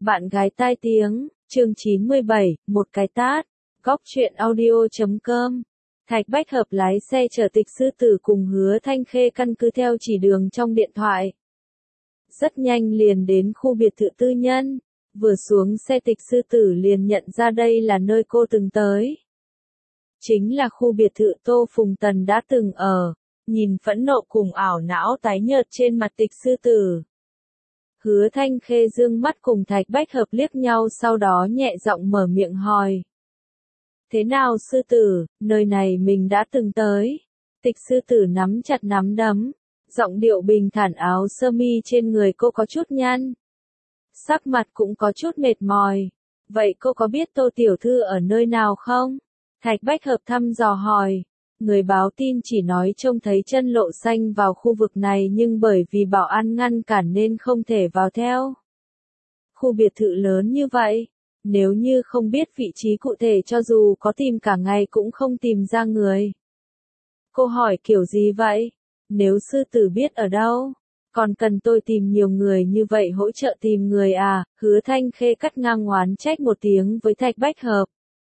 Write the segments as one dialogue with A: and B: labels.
A: Bạn gái tai tiếng, chương 97, một cái tát. Góc truyện audio.com. Thạch Bách Hợp lái xe chở Tịch Sư Tử cùng Hứa Thanh Khê căn cứ theo chỉ đường trong điện thoại. Rất nhanh liền đến khu biệt thự tư nhân. Vừa xuống xe Tịch Sư Tử liền nhận ra đây là nơi cô từng tới. Chính là khu biệt thự Tô Phùng Tần đã từng ở. Nhìn phẫn nộ cùng ảo não tái nhợt trên mặt Tịch Sư Tử. Hứa Thanh Khê dương mắt cùng Thạch Bách Hợp liếc nhau, sau đó nhẹ giọng mở miệng hỏi. Thế nào sư tử, nơi này mình đã từng tới. Tịch Sư Tử nắm chặt nắm đấm, giọng điệu bình thản, áo sơ mi trên người cô có chút nhăn. Sắc mặt cũng có chút mệt mỏi. Vậy cô có biết Tô Tiểu Thư ở nơi nào không? Thạch Bách Hợp thăm dò hỏi. Người báo tin chỉ nói trông thấy chân Lộ Xanh vào khu vực này, nhưng bởi vì bảo an ngăn cản nên không thể vào theo. Khu biệt thự lớn như vậy, nếu như không biết vị trí cụ thể cho dù có tìm cả ngày cũng không tìm ra người. Cô hỏi kiểu gì vậy? Nếu sư tử biết ở đâu, còn cần tôi tìm nhiều người như vậy hỗ trợ tìm người à? Hứa Thanh Khê cắt ngang oán trách một tiếng với Thạch Bách Hợp.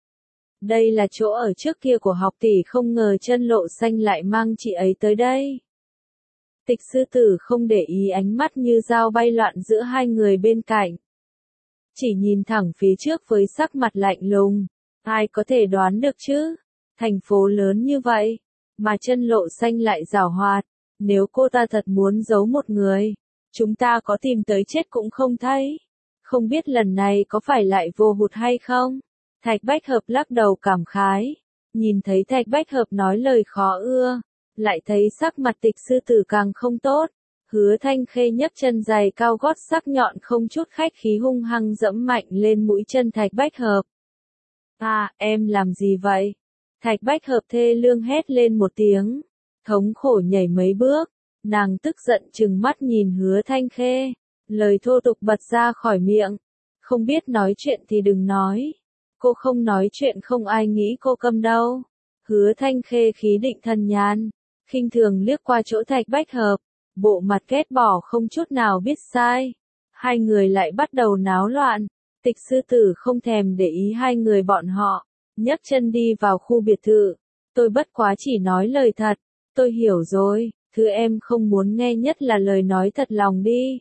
A: Đây là chỗ ở trước kia của học tỷ, không ngờ chân Lộ Xanh lại mang chị ấy tới đây. Tịch Sư Tử không để ý ánh mắt như dao bay loạn giữa hai người bên cạnh. Chỉ nhìn thẳng phía trước với sắc mặt lạnh lùng. Ai có thể đoán được chứ? Thành phố lớn như vậy, mà chân Lộ Xanh lại giảo hoạt. Nếu cô ta thật muốn giấu một người, chúng ta có tìm tới chết cũng không thấy. Không biết lần này có phải lại vô hụt hay không? Thạch Bách Hợp lắc đầu cảm khái. Nhìn thấy Thạch Bách Hợp nói lời khó ưa, lại thấy sắc mặt Tịch Sư Tử càng không tốt. Hứa Thanh Khê nhấc chân giày cao gót sắc nhọn không chút khách khí hung hăng dẫm mạnh lên mũi chân Thạch Bách Hợp. À, em làm gì vậy? Thạch Bách Hợp thê lương hét lên một tiếng. Thống khổ nhảy mấy bước. Nàng tức giận trừng mắt nhìn Hứa Thanh Khê. Lời thô tục bật ra khỏi miệng. Không biết nói chuyện thì đừng nói. Cô không nói chuyện không ai nghĩ cô câm đâu. Hứa Thanh Khê khí định thần nhàn, khinh thường liếc qua chỗ Thạch Bách Hợp, bộ mặt ghét bỏ không chút nào biết sai. Hai người lại bắt đầu náo loạn. Tịch Sư Tử không thèm để ý hai người bọn họ, nhấc chân đi vào khu biệt thự. Tôi bất quá chỉ nói lời thật. Tôi hiểu rồi, thứ em không muốn nghe nhất là lời nói thật lòng đi.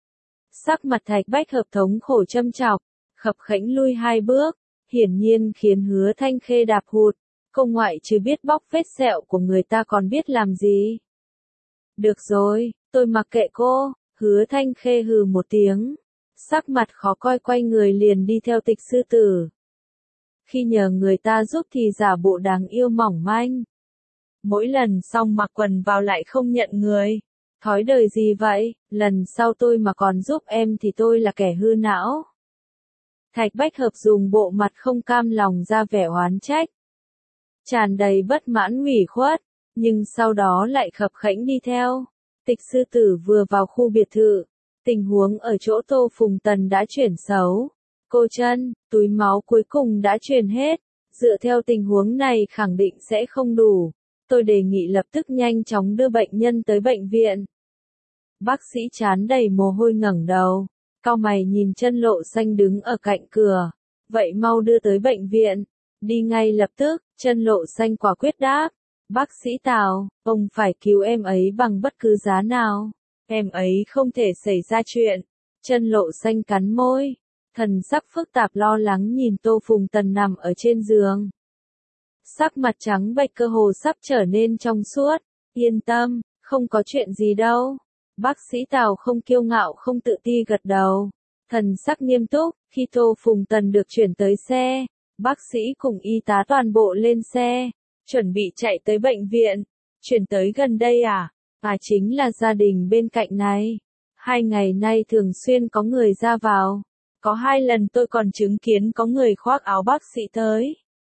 A: Sắc mặt Thạch Bách Hợp thống khổ châm chọc, khập khẽnh lui hai bước. Hiển nhiên khiến Hứa Thanh Khê đạp hụt. Cô ngoại trừ biết bóc vết sẹo của người ta còn biết làm gì. Được rồi, tôi mặc kệ cô. Hứa Thanh Khê hừ một tiếng. Sắc mặt khó coi quay người liền đi theo Tịch Sư Tử. Khi nhờ người ta giúp thì giả bộ đáng yêu mỏng manh. Mỗi lần xong mặc quần vào lại không nhận người. Thói đời gì vậy? Lần sau tôi mà còn giúp em thì tôi là kẻ hư não. Thạch Bách Hợp dùng bộ mặt không cam lòng ra vẻ oán trách. Tràn đầy bất mãn ủy khuất, nhưng sau đó lại khập khẽnh đi theo. Tịch Sư Tử vừa vào khu biệt thự. Tình huống ở chỗ Tô Phùng Tần đã chuyển xấu. Cô chân, túi máu cuối cùng đã truyền hết. Dựa theo tình huống này khẳng định sẽ không đủ. Tôi đề nghị lập tức nhanh chóng đưa bệnh nhân tới bệnh viện. Bác sĩ trán đầy mồ hôi ngẩng đầu. Cau mày nhìn chân Lộ Xanh đứng ở cạnh cửa. Vậy mau đưa tới bệnh viện. Đi ngay lập tức, chân Lộ Xanh quả quyết đáp. Bác sĩ Tào, ông phải cứu em ấy bằng bất cứ giá nào. Em ấy không thể xảy ra chuyện. Chân Lộ Xanh cắn môi. Thần sắc phức tạp lo lắng nhìn Tô Phùng Tần nằm ở trên giường. Sắc mặt trắng bệch cơ hồ sắp trở nên trong suốt. Yên tâm, không có chuyện gì đâu. Bác sĩ Tào không kiêu ngạo không tự ti gật đầu. Thần sắc nghiêm túc. Khi Tô Phùng Tần được chuyển tới xe, bác sĩ cùng y tá toàn bộ lên xe, chuẩn bị chạy tới bệnh viện. Chuyển tới gần đây à? À, chính là gia đình bên cạnh này. 2 ngày nay thường xuyên có người ra vào. Có 2 lần tôi còn chứng kiến có người khoác áo bác sĩ tới.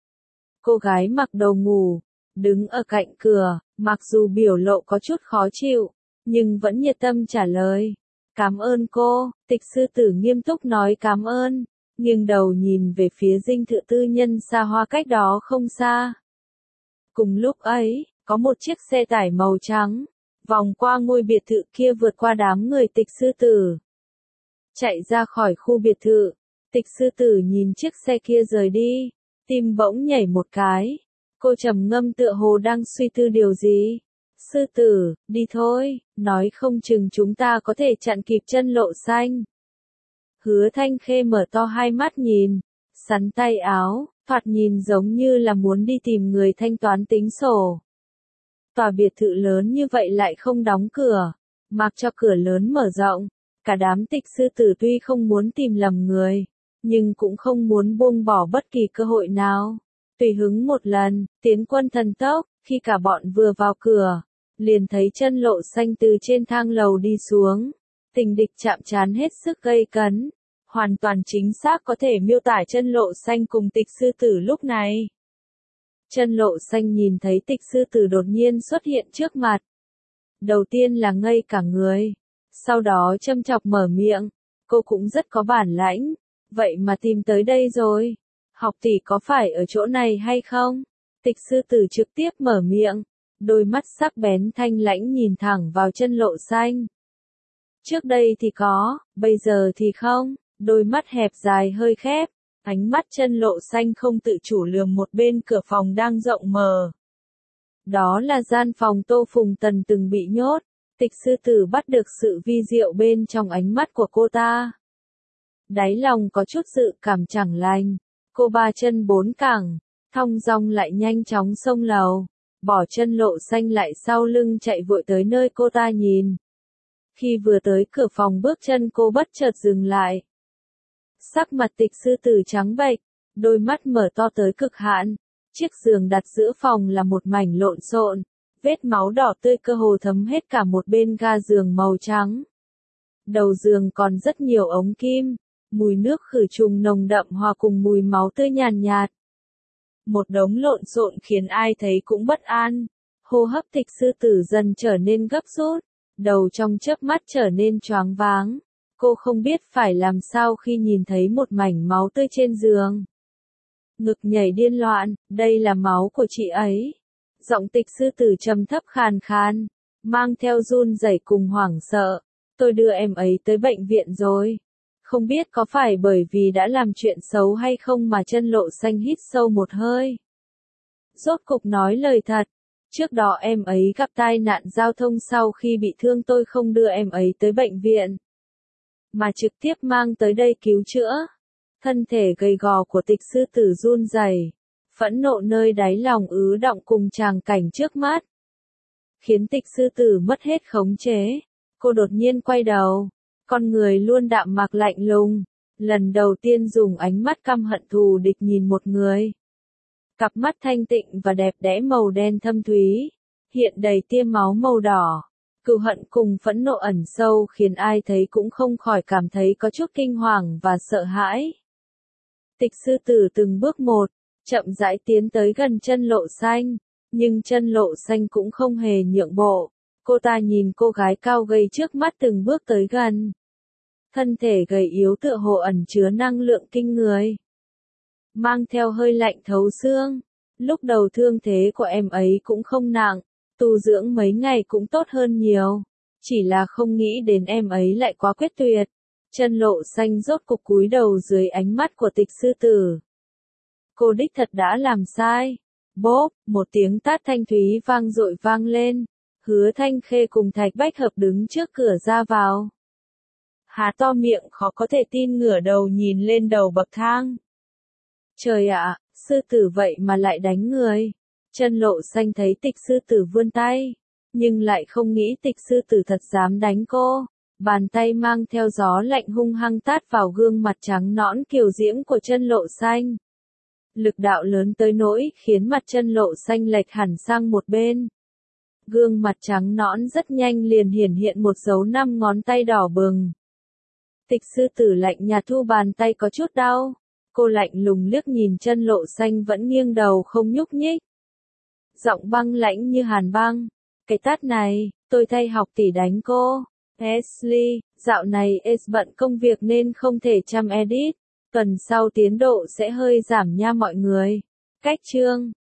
A: Cô gái mặc đồ ngủ, đứng ở cạnh cửa, mặc dù biểu lộ có chút khó chịu, nhưng vẫn nhiệt tâm trả lời. Cảm ơn cô. Tịch Sư Tử nghiêm túc nói cảm ơn, nghiêng đầu nhìn về phía dinh thự tư nhân xa hoa cách đó không xa. Cùng lúc ấy, có một chiếc xe tải màu trắng, vòng qua ngôi biệt thự kia vượt qua đám người Tịch Sư Tử. chạy ra khỏi khu biệt thự. Tịch sư tử nhìn chiếc xe kia rời đi, tim bỗng nhảy một cái. Cô trầm ngâm tựa hồ đang suy tư điều gì. Sư tử, đi thôi, nói không chừng chúng ta có thể chặn kịp chân Lộ Xanh. Hứa Thanh Khê mở to hai mắt nhìn, sắn tay áo, thoạt nhìn giống như là muốn đi tìm người thanh toán tính sổ. Tòa biệt thự lớn như vậy lại không đóng cửa, mặc cho cửa lớn mở rộng. Cả đám tịch sư tử tuy không muốn tìm lầm người, nhưng cũng không muốn buông bỏ bất kỳ cơ hội nào. Tùy hứng một lần, tiến quân thần tốc, khi cả bọn vừa vào cửa, liền thấy chân Lộ Xanh từ trên thang lầu đi xuống. Tình địch chạm trán hết sức gây cấn, hoàn toàn chính xác có thể miêu tả chân Lộ Xanh cùng tịch sư tử lúc này. Chân Lộ Xanh nhìn thấy tịch sư tử đột nhiên xuất hiện trước mặt. Đầu tiên là ngây cả người, sau đó châm chọc mở miệng, cô cũng rất có bản lãnh, vậy mà tìm tới đây rồi. Học tỷ có phải ở chỗ này hay không? Tịch sư tử trực tiếp mở miệng, đôi mắt sắc bén thanh lãnh nhìn thẳng vào chân Lộ Xanh. Trước đây thì có, bây giờ thì không, đôi mắt hẹp dài hơi khép, ánh mắt chân Lộ Xanh không tự chủ lườm một bên cửa phòng đang rộng mở. Đó là gian phòng Tô Phùng Tần từng bị nhốt, tịch sư tử bắt được sự vi diệu bên trong ánh mắt của cô ta. Đáy lòng có chút dự cảm chẳng lành, cô ba chân bốn cẳng, thong dong lại nhanh chóng xông lầu, bỏ chân Lộ Xanh lại sau lưng chạy vội tới nơi cô ta nhìn. Khi vừa tới cửa phòng bước chân cô bất chợt dừng lại. Sắc mặt tịch sư tử trắng bệch, đôi mắt mở to tới cực hạn. Chiếc giường đặt giữa phòng là một mảnh lộn xộn, vết máu đỏ tươi cơ hồ thấm hết cả một bên ga giường màu trắng. Đầu giường còn rất nhiều ống kim, mùi nước khử trùng nồng đậm hòa cùng mùi máu tươi nhàn nhạt. Một đống lộn xộn khiến ai thấy cũng bất an. Hô hấp tịch sư tử dần trở nên gấp rút, đầu trong chớp mắt trở nên choáng váng. Cô không biết phải làm sao khi nhìn thấy một mảnh máu tươi trên giường. Ngực nhảy điên loạn, đây là máu của chị ấy. Giọng tịch sư tử trầm thấp khàn khàn, mang theo run rẩy cùng hoảng sợ. Tôi đưa em ấy tới bệnh viện rồi. Không biết có phải bởi vì đã làm chuyện xấu hay không mà chân Lộ Xanh hít sâu một hơi. Rốt cục nói lời thật. Trước đó em ấy gặp tai nạn giao thông, sau khi bị thương tôi không đưa em ấy tới bệnh viện, mà trực tiếp mang tới đây cứu chữa. Thân thể gầy gò của tịch sư tử run rẩy, phẫn nộ nơi đáy lòng ứ đọng cùng tràng cảnh trước mắt, khiến tịch sư tử mất hết khống chế. Cô đột nhiên quay đầu, con người luôn đạm mạc lạnh lùng, lần đầu tiên dùng ánh mắt căm hận thù địch nhìn một người. Cặp mắt thanh tịnh và đẹp đẽ màu đen thâm thúy, hiện đầy tia máu màu đỏ. Cừu hận cùng phẫn nộ ẩn sâu khiến ai thấy cũng không khỏi cảm thấy có chút kinh hoàng và sợ hãi. Tịch sư tử từng bước một, chậm rãi tiến tới gần chân Lộ Xanh, nhưng chân Lộ Xanh cũng không hề nhượng bộ. Cô ta nhìn cô gái cao gầy trước mắt từng bước tới gần. Thân thể gầy yếu tựa hồ ẩn chứa năng lượng kinh người, mang theo hơi lạnh thấu xương. Lúc đầu thương thế của em ấy cũng không nặng, tu dưỡng mấy ngày cũng tốt hơn nhiều. Chỉ là không nghĩ đến em ấy lại quá quyết tuyệt. Chân Lộ Xanh rốt cục cúi đầu dưới ánh mắt của tịch sư tử. Cô đích thật đã làm sai. Bốp, một tiếng tát thanh thúy vang dội vang lên. Hứa Thanh Khê cùng Thạch Bách Hợp đứng trước cửa ra vào. Há to miệng khó có thể tin ngửa đầu nhìn lên đầu bậc thang. Trời ạ, sư tử vậy mà lại đánh người. Chân Lộ Xanh thấy tịch sư tử vươn tay, nhưng lại không nghĩ tịch sư tử thật dám đánh cô. Bàn tay mang theo gió lạnh hung hăng tát vào gương mặt trắng nõn kiều diễm của chân Lộ Xanh. Lực đạo lớn tới nỗi khiến mặt chân Lộ Xanh lệch hẳn sang một bên. Gương mặt trắng nõn rất nhanh liền hiển hiện một dấu 5 ngón tay đỏ bừng. Tịch sư tử lạnh nhạt thu bàn tay có chút đau. Cô lạnh lùng liếc nhìn chân Lộ Xanh vẫn nghiêng đầu không nhúc nhích. Giọng băng lãnh như hàn băng. Cái tát này, tôi thay học tỷ đánh cô. Ashley, dạo này Ace bận công việc nên không thể chăm edit. Tuần sau tiến độ sẽ hơi giảm nha mọi người. Cách chương